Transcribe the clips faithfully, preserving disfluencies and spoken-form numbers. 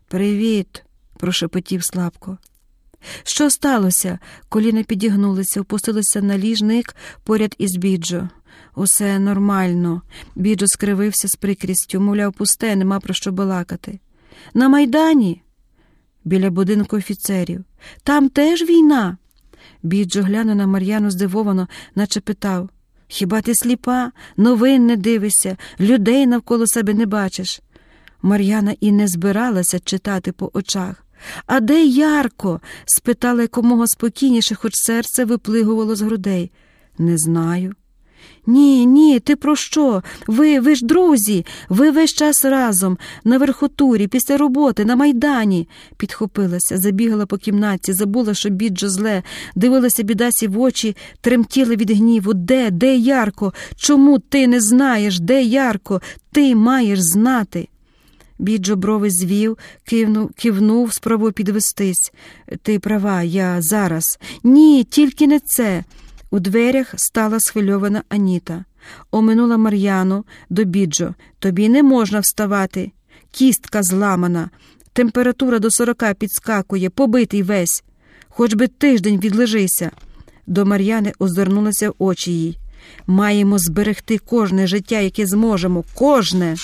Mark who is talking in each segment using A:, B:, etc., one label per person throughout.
A: «Привіт!» – прошепотів слабко. «Що сталося?» Коліна підігнулися, опустилися на ліжник поряд із Біджо. «Усе нормально». Біджо скривився з прикрістю, мовляв, пусте, нема про що балакати. «На Майдані?» «Біля будинку офіцерів». «Там теж війна?» Біджо глянув на Мар'яну здивовано, наче питав: «Хіба ти сліпа? Новин не дивишся, людей навколо себе не бачиш?» Мар'яна і не збиралася читати по очах. «А де Ярко?» – спитала якомога спокійніше, хоч серце виплигувало з грудей. «Не знаю». «Ні, ні, ти про що? Ви, ви ж друзі, ви весь час разом, на верхотурі, після роботи, на Майдані!» Підхопилася, забігала по кімнаті, забула, що Біджо зле, дивилася бідасі в очі, тремтіла від гніву. «Де, де Ярко? Чому ти не знаєш, де Ярко? Ти маєш знати!» Біджо брови звів, кивнув, кивнув, спробував підвестись. «Ти права, я зараз». «Ні, тільки не це». У дверях стала схвильована Аніта. Оминула Мар'яну до Біджо. «Тобі не можна вставати. Кістка зламана. Температура до сорока підскакує, побитий весь. Хоч би тиждень відлежися». До Мар'яни озирнулися очі їй. «Маємо зберегти кожне життя, яке зможемо. Кожне!»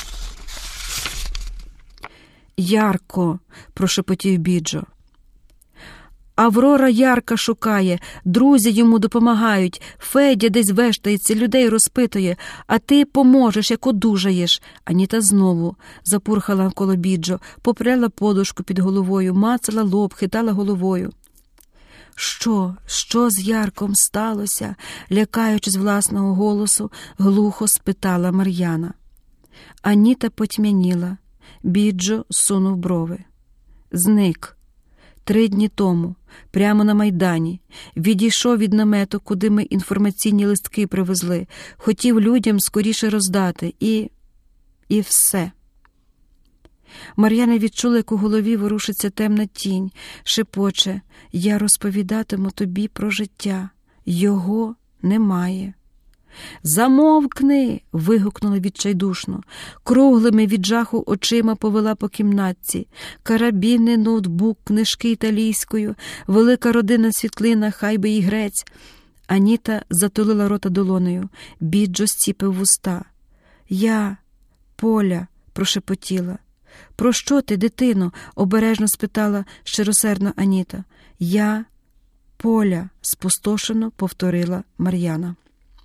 A: «Ярко!» – прошепотів Біджо. «Аврора Ярка шукає, друзі йому допомагають, Федя десь вештається, людей розпитує, а ти поможеш, як одужаєш». Аніта знову запурхала коло Біджо, попряла подушку під головою, мацала лоб, хитала головою. «Що? Що з Ярком сталося?» – лякаючись власного голосу, глухо спитала Мар'яна. Аніта потьмяніла. Біджо сунув брови. «Зник. Три дні тому, прямо на Майдані. Відійшов від намету, куди ми інформаційні листки привезли. Хотів людям скоріше роздати. І... і все». Мар'яна відчула, як у голові ворушиться темна тінь, шепоче: «Я розповідатиму тобі про життя. Його немає». «Замовкни!» – вигукнула відчайдушно. Круглими від жаху очима повела по кімнатці. Карабіни, ноутбук, книжки італійською, велика родина світлина, хай би і грець. Аніта затулила рота долонею. Біджо зціпив вуста. «Я, Поля», – прошепотіла. «Про що ти, дитино?» – обережно спитала щиросердна Аніта. «Я, Поля», – спустошено повторила Мар'яна.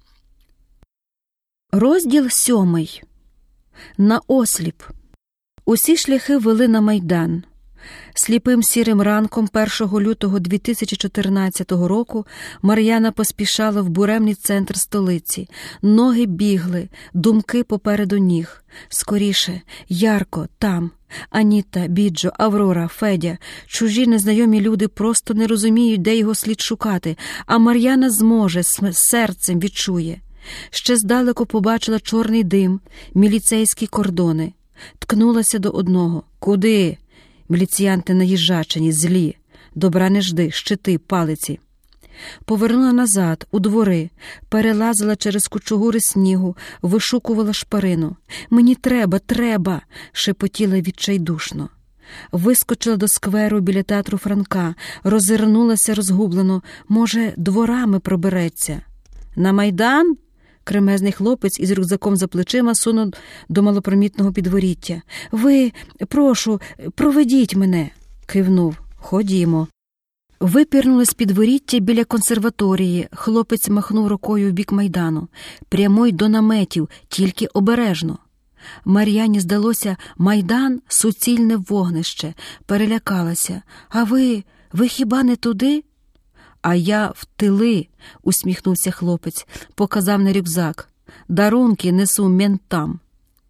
A: Розділ сьомий. Наосліп. Усі шляхи вели на Майдан. Сліпим сірим ранком першого лютого дві тисячі чотирнадцятого року Мар'яна поспішала в буремний центр столиці. Ноги бігли, думки попереду ніг. Скоріше, Ярко, там. Аніта, Біджо, Аврора, Федя. Чужі незнайомі люди просто не розуміють, де його слід шукати, а Мар'яна зможе, серцем відчує. Ще здалеку побачила чорний дим, міліцейські кордони. Ткнулася до одного. «Куди?» Міліціянти наїжджачені, злі. Добра не жди, щити, палиці. Повернула назад, у двори, перелазила через кучугури снігу, вишукувала шпарину. «Мені треба, треба!» – шепотіла відчайдушно. Вискочила до скверу біля театру Франка, роззирнулася розгублено. Може, дворами пробереться. «На Майдан?» Кремезний хлопець із рюкзаком за плечима сунув до малопримітного підворіття. «Ви, прошу, проведіть мене!» Кивнув. «Ходімо». Випірнули з підворіття біля консерваторії. Хлопець махнув рукою в бік Майдану. «Прямуй до наметів, тільки обережно». Мар'яні здалося, Майдан – суцільне вогнище. Перелякалася. «А ви, ви хіба не туди?» «А я в тили», – усміхнувся хлопець, показав на рюкзак. «Дарунки несу ментам».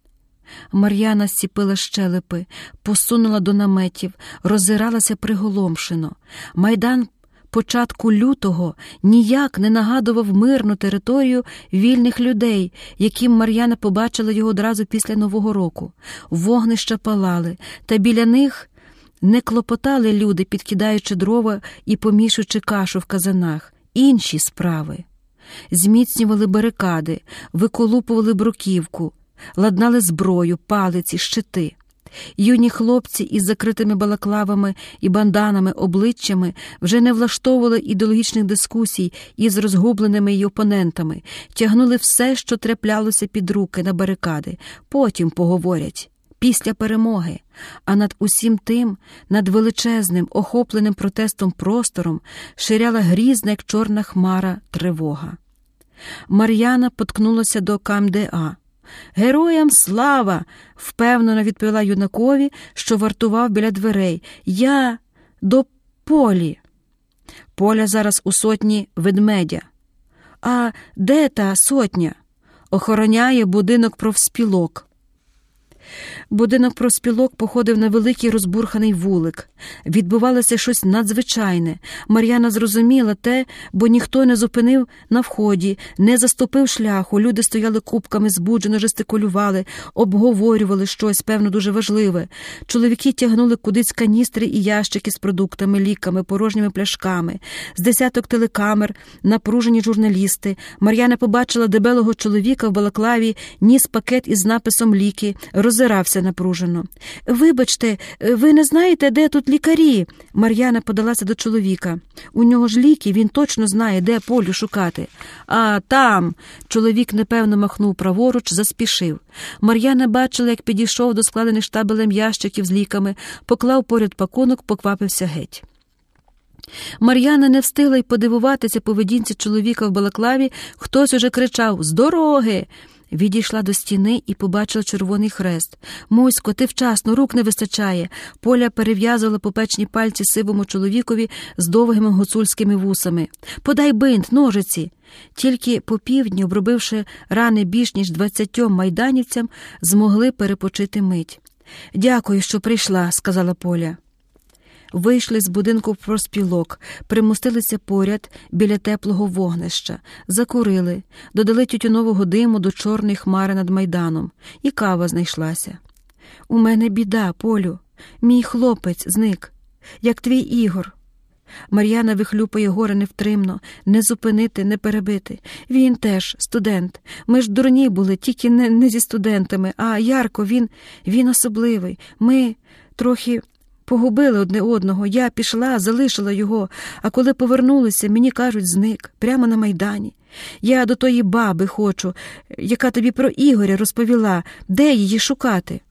A: Мар'яна зціпила щелепи, посунула до наметів, роззиралася приголомшено. Майдан початку лютого ніяк не нагадував мирну територію вільних людей, яким Мар'яна побачила його одразу після Нового року. Вогнища палали, та біля них не клопотали люди, підкидаючи дрова і помішуючи кашу в казанах. Інші справи. Зміцнювали барикади, виколупували бруківку, ладнали зброю, палиці, щити. Юні хлопці із закритими балаклавами і банданами обличчями вже не влаштовували ідеологічних дискусій із розгубленими її опонентами, тягнули все, що траплялося під руки, на барикади. Потім поговорять. Після перемоги. А над усім тим, над величезним, охопленим протестом простором, ширяла грізна, як чорна хмара, тривога. Мар'яна поткнулася до КМДА. «Героям слава!» – впевнено відповіла юнакові, що вартував біля дверей. «Я до Полі». Поля зараз у сотні Ведмедя. «А де та сотня?» «Охороняє будинок профспілок». Будинок профспілок походив на великий розбурханий вулик. Відбувалося щось надзвичайне. Мар'яна зрозуміла те, бо ніхто не зупинив на вході, не заступив шляху. Люди стояли купками, збуджено жестикулювали, обговорювали щось, певно, дуже важливе. Чоловіки тягнули кудись каністри і ящики з продуктами, ліками, порожніми пляшками. З десяток телекамер, напружені журналісти. Мар'яна побачила дебелого чоловіка в балаклаві, ніс пакет із написом «Ліки», роззирався напружено. «Вибачте, ви не знаєте, де тут лікарі?» Мар'яна подалася до чоловіка. «У нього ж ліки, він точно знає, де Полю шукати». «А, там!» Чоловік непевно махнув праворуч, заспішив. Мар'яна бачила, як підійшов до складених штабелем ящиків з ліками, поклав поряд пакунок, поквапився геть. Мар'яна не встигла й подивуватися поведінці чоловіка в балаклаві. Хтось уже кричав «З дороги!». Відійшла до стіни і побачила червоний хрест. «Мосько, ти вчасно, рук не вистачає!» Поля перев'язувала попечні пальці сивому чоловікові з довгими гуцульськими вусами. «Подай бинт, ножиці!» Тільки по півдні, обробивши рани більш ніж двадцятьом майданівцям, змогли перепочити мить. «Дякую, що прийшла», – сказала Поля. Вийшли з будинку профспілок, примостилися поряд біля теплого вогнища, закурили, додали тютюнового диму до чорної хмари над Майданом. І кава знайшлася. «У мене біда, Полю. Мій хлопець зник, як твій Ігор». Мар'яна вихлюпає горе невтримно, не зупинити, не перебити. «Він теж студент. Ми ж дурні були, тільки не, не зі студентами. А Ярко, він, він особливий. Ми трохи... Погубили одне одного, я пішла, залишила його, а коли повернулися, мені кажуть, зник, прямо на Майдані. Я до тої баби хочу, яка тобі про Ігоря розповіла, де її шукати?»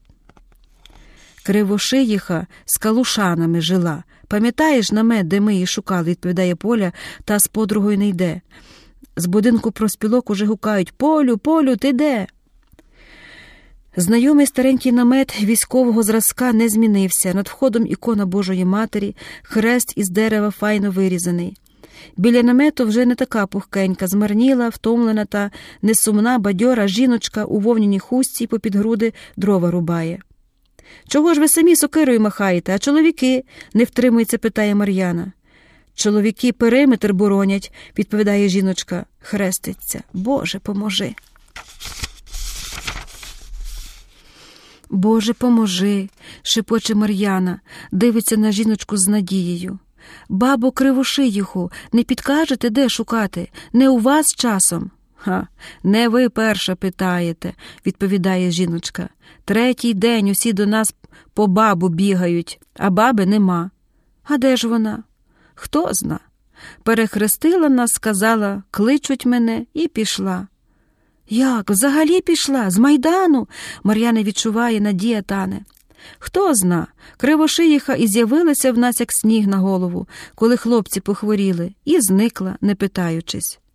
A: «Кривошиїха з калушанами жила. Пам'ятаєш намет, де ми її шукали?» – відповідає Поля, та з подругою не йде. З будинку профспілок уже гукають «Полю, Полю, ти де?» Знайомий старенький намет військового зразка не змінився. Над входом ікона Божої Матері, хрест із дерева файно вирізаний. Біля намету вже не така пухкенька, змарніла, втомлена та несумна, бадьора жіночка у вовняній хустці попід груди дрова рубає. «Чого ж ви самі сокирою махаєте, а чоловіки?» – не втримується, питає Мар'яна. «Чоловіки периметр боронять», – відповідає жіночка, хреститься. «Боже, поможи!» «Боже, поможи!» – шепоче Мар'яна, дивиться на жіночку з надією. «Бабо Кривошиїху, не підкажете, де шукати? Не у вас часом?» «Ха, не ви перша питаєте», – відповідає жіночка. «Третій день усі до нас по бабу бігають, а баби нема». «А де ж вона?» «Хто зна. Перехрестила нас, сказала, кличуть мене, і пішла». «Як? Взагалі пішла? З Майдану?» Мар'яна відчуває, надія тане. «Хто зна. Кривошиїха і з'явилася в нас, як сніг на голову, коли хлопці похворіли, і зникла, не питаючись».